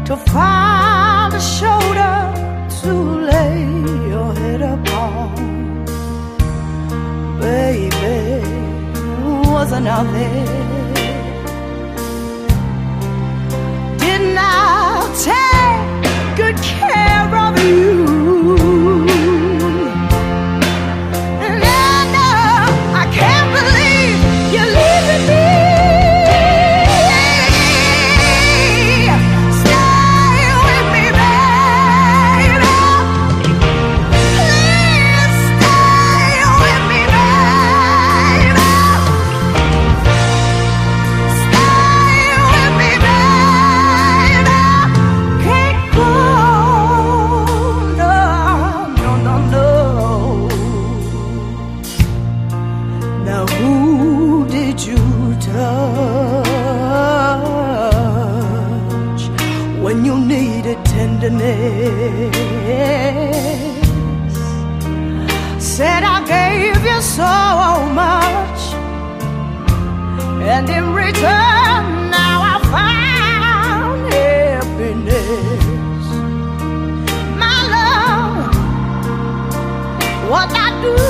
to find a shoulder to lay your head upon. Baby, wasn't I there? Didn't I take good care of you? When you needed tenderness, said I gave you so much, and in return now I found happiness. My love, what I do